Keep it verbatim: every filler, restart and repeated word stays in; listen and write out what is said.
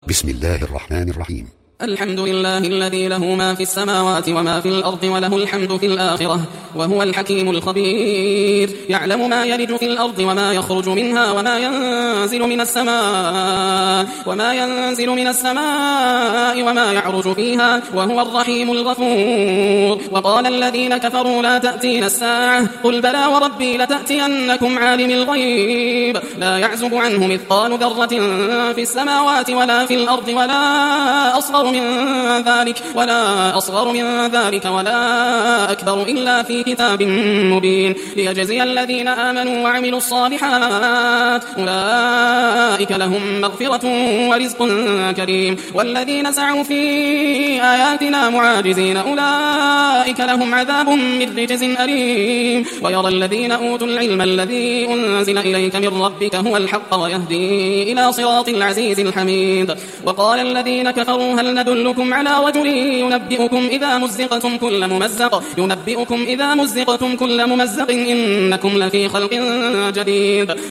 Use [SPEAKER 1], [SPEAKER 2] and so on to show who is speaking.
[SPEAKER 1] بسم الله الرحمن الرحيم.
[SPEAKER 2] الحمد لله الذي له ما في السماوات وما في الأرض وله الحمد في الآخرة وهو الحكيم الخبير. يعلم ما يلج في الأرض وما يخرج منها وما ينزل من السماء وما ينزل من السماء وما يعرج فيها وهو الرحيم الغفور. وقال الذين كفروا لا تأتينا الساعة قل بلى وربي لتأتينكم عالم الغيب لا يعزب عنه مثقال ذرة في السماوات ولا في الأرض ولا أصغر من ذلك ولا أصغر من ذلك ولا أكبر إلا في كتاب مبين ليجزي الذين آمنوا وعملوا الصالحات أولئك لهم مغفرة ورزق كريم. والذين سعوا في آياتنا معاجزين أولئك لهم عذاب من رجز أليم. ويرى الذين أوتوا العلم الذي أنزل إليك من ربك هو الحق ويهدي إلى صراط العزيز الحميد. وقال الذين كفروا هل ندلكم على رجل ينبئكم إذا مزقتم كل ممزق ينبئكم إذا مزقتم كل ممزق إنكم لفي خلق جديد.